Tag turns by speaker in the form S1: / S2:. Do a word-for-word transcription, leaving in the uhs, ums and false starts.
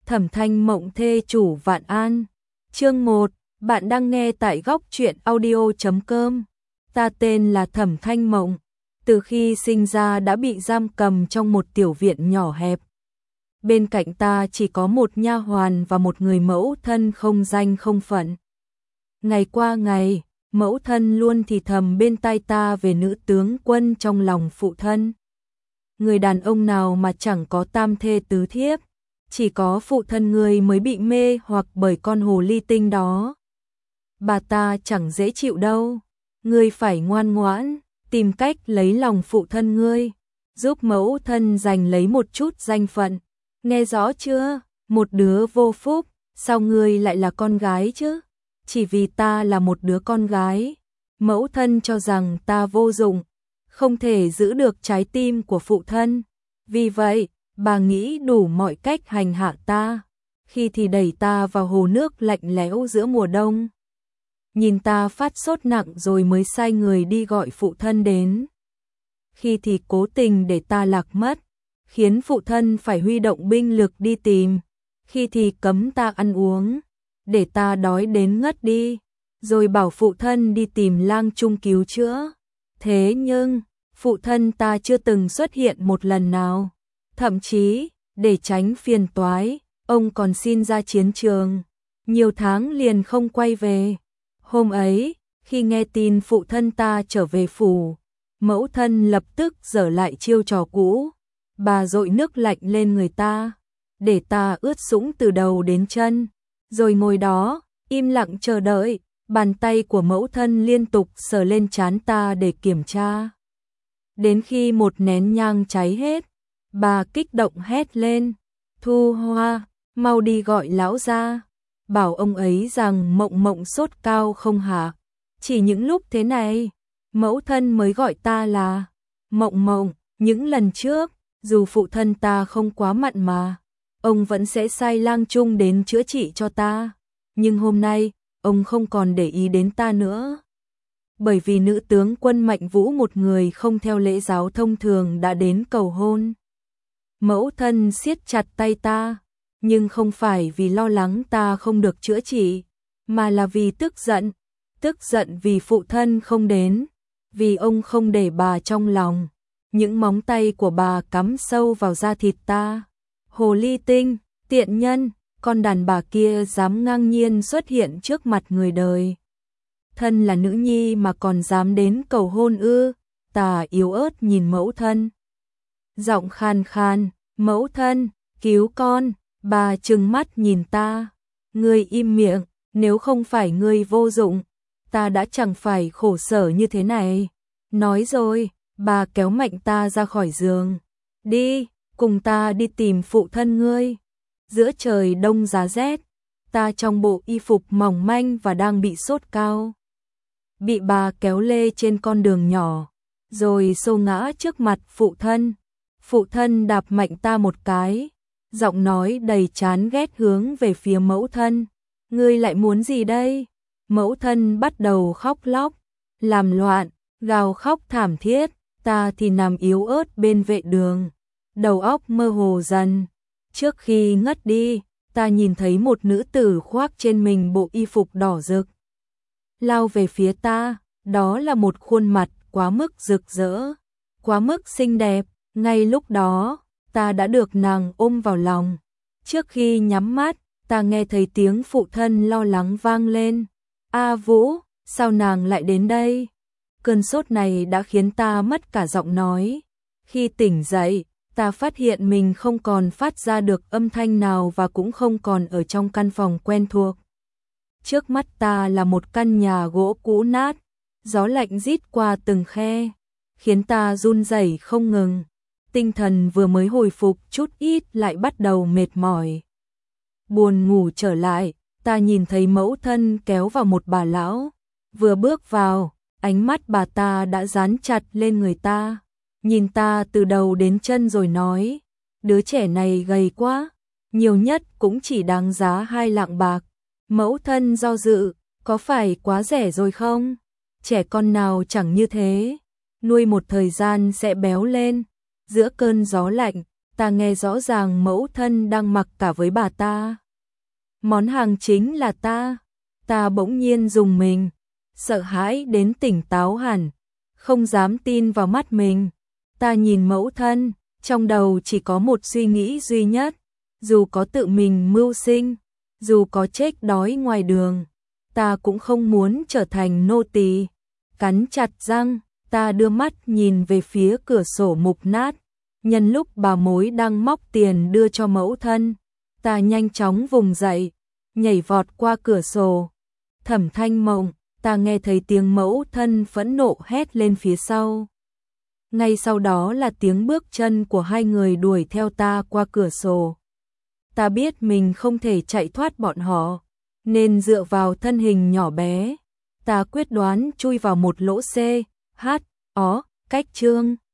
S1: Thẩm Thanh Mộng thê chủ Vạn An. Chương một, bạn đang nghe tại góc truyện audio chấm com. Ta tên là Thẩm Thanh Mộng, từ khi sinh ra đã bị giam cầm trong một tiểu viện nhỏ hẹp. Bên cạnh ta chỉ có một nha hoàn và một người mẫu thân không danh không phận. Ngày qua ngày, mẫu thân luôn thì thầm bên tai ta về nữ tướng quân trong lòng phụ thân. Người đàn ông nào mà chẳng có tam thê tứ thiếp, chỉ có phụ thân người mới bị mê hoặc bởi con hồ ly tinh đó. Bà ta chẳng dễ chịu đâu, ngươi phải ngoan ngoãn, tìm cách lấy lòng phụ thân ngươi, giúp mẫu thân giành lấy một chút danh phận. Nghe rõ chưa? Một đứa vô phúc, sao ngươi lại là con gái chứ? Chỉ vì ta là một đứa con gái, mẫu thân cho rằng ta vô dụng, không thể giữ được trái tim của phụ thân. Vì vậy, bà nghĩ đủ mọi cách hành hạ ta, khi thì đẩy ta vào hồ nước lạnh lẽo giữa mùa đông. Nhìn ta phát sốt nặng rồi mới sai người đi gọi phụ thân đến. Khi thì cố tình để ta lạc mất, khiến phụ thân phải huy động binh lực đi tìm. Khi thì cấm ta ăn uống, để ta đói đến ngất đi, rồi bảo phụ thân đi tìm lang trung cứu chữa. Thế nhưng, phụ thân ta chưa từng xuất hiện một lần nào. Thậm chí, để tránh phiền toái, ông còn xin ra chiến trường. Nhiều tháng liền không quay về. Hôm ấy, khi nghe tin phụ thân ta trở về phủ, mẫu thân lập tức dở lại chiêu trò cũ. Bà dội nước lạnh lên người ta, để ta ướt sũng từ đầu đến chân, rồi ngồi đó, im lặng chờ đợi. Bàn tay của mẫu thân liên tục sờ lên trán ta để kiểm tra. Đến khi một nén nhang cháy hết, bà kích động hét lên, Thu Hoa, mau đi gọi lão ra, bảo ông ấy rằng Mộng Mộng sốt cao không hả? Chỉ những lúc thế này, mẫu thân mới gọi ta là Mộng Mộng. Những lần trước, dù phụ thân ta không quá mặn mà, ông vẫn sẽ sai lang trung đến chữa trị cho ta. Nhưng hôm nay, ông không còn để ý đến ta nữa. Bởi vì nữ tướng quân Mạnh Vũ, một người không theo lễ giáo thông thường, đã đến cầu hôn. Mẫu thân siết chặt tay ta, nhưng không phải vì lo lắng ta không được chữa trị, mà là vì tức giận. Tức giận vì phụ thân không đến, vì ông không để bà trong lòng. Những móng tay của bà cắm sâu vào da thịt ta. Hồ ly tinh, tiện nhân, con đàn bà kia dám ngang nhiên xuất hiện trước mặt người đời. Thân là nữ nhi mà còn dám đến cầu hôn ư? Ta yếu ớt nhìn mẫu thân. Giọng khan khan, mẫu thân, cứu con. Bà trừng mắt nhìn ta. Ngươi im miệng, nếu không phải ngươi vô dụng, ta đã chẳng phải khổ sở như thế này. Nói rồi, bà kéo mạnh ta ra khỏi giường. Đi, cùng ta đi tìm phụ thân ngươi. Giữa trời đông giá rét, ta trong bộ y phục mỏng manh và đang bị sốt cao. Bị bà kéo lê trên con đường nhỏ, rồi xô ngã trước mặt phụ thân. Phụ thân đạp mạnh ta một cái, giọng nói đầy chán ghét hướng về phía mẫu thân. Ngươi lại muốn gì đây? Mẫu thân bắt đầu khóc lóc, làm loạn, gào khóc thảm thiết. Ta thì nằm yếu ớt bên vệ đường, đầu óc mơ hồ dần. Trước khi ngất đi, ta nhìn thấy một nữ tử khoác trên mình bộ y phục đỏ rực, lao về phía ta. Đó là một khuôn mặt quá mức rực rỡ, quá mức xinh đẹp. Ngay lúc đó, ta đã được nàng ôm vào lòng. Trước khi nhắm mắt, ta nghe thấy tiếng phụ thân lo lắng vang lên. A Vũ, sao nàng lại đến đây? Cơn sốt này đã khiến ta mất cả giọng nói. Khi tỉnh dậy, ta phát hiện mình không còn phát ra được âm thanh nào và cũng không còn ở trong căn phòng quen thuộc. Trước mắt ta là một căn nhà gỗ cũ nát, gió lạnh rít qua từng khe, khiến ta run rẩy không ngừng. Tinh thần vừa mới hồi phục chút ít lại bắt đầu mệt mỏi. Buồn ngủ trở lại, ta nhìn thấy mẫu thân kéo vào một bà lão. Vừa bước vào, ánh mắt bà ta đã dán chặt lên người ta, nhìn ta từ đầu đến chân rồi nói, đứa trẻ này gầy quá, nhiều nhất cũng chỉ đáng giá hai lạng bạc. Mẫu thân do dự, có phải quá rẻ rồi không? Trẻ con nào chẳng như thế, nuôi một thời gian sẽ béo lên. Giữa cơn gió lạnh, ta nghe rõ ràng mẫu thân đang mặc cả với bà ta. Món hàng chính là ta, ta bỗng nhiên rùng mình, sợ hãi đến tỉnh táo hẳn, không dám tin vào mắt mình. Ta nhìn mẫu thân, trong đầu chỉ có một suy nghĩ duy nhất, dù có tự mình mưu sinh, dù có chết đói ngoài đường, ta cũng không muốn trở thành nô tỳ. Cắn chặt răng, ta đưa mắt nhìn về phía cửa sổ mục nát, nhân lúc bà mối đang móc tiền đưa cho mẫu thân, ta nhanh chóng vùng dậy, nhảy vọt qua cửa sổ. Thẩm Thanh Mộng, ta nghe thấy tiếng mẫu thân phẫn nộ hét lên phía sau. Ngay sau đó là tiếng bước chân của hai người đuổi theo ta qua cửa sổ. Ta biết mình không thể chạy thoát bọn họ, nên dựa vào thân hình nhỏ bé, ta quyết đoán chui vào một lỗ C, H, ó, cách chương.